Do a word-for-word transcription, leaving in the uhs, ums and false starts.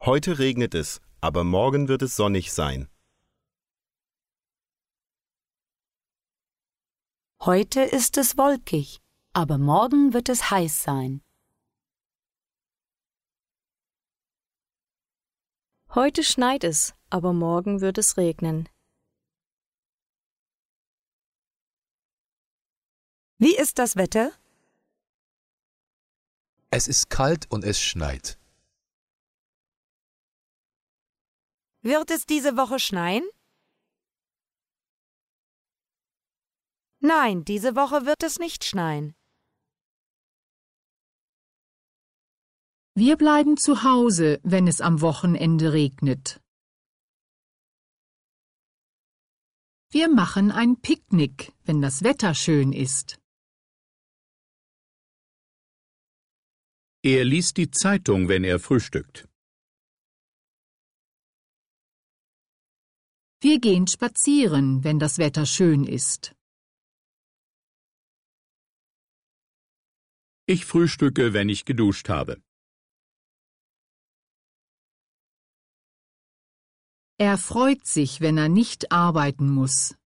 Heute regnet es, aber morgen wird es sonnig sein. Heute ist es wolkig, aber morgen wird es heiß sein. Heute schneit es, aber morgen wird es regnen. Wie ist das Wetter? Es ist kalt und es schneit. Wird es diese Woche schneien? Nein, diese Woche wird es nicht schneien. Wir bleiben zu Hause, wenn es am Wochenende regnet. Wir machen ein Picknick, wenn das Wetter schön ist. Er liest die Zeitung, wenn er frühstückt. Wir gehen spazieren, wenn das Wetter schön ist. Ich frühstücke, wenn ich geduscht habe. Er freut sich, wenn er nicht arbeiten muss.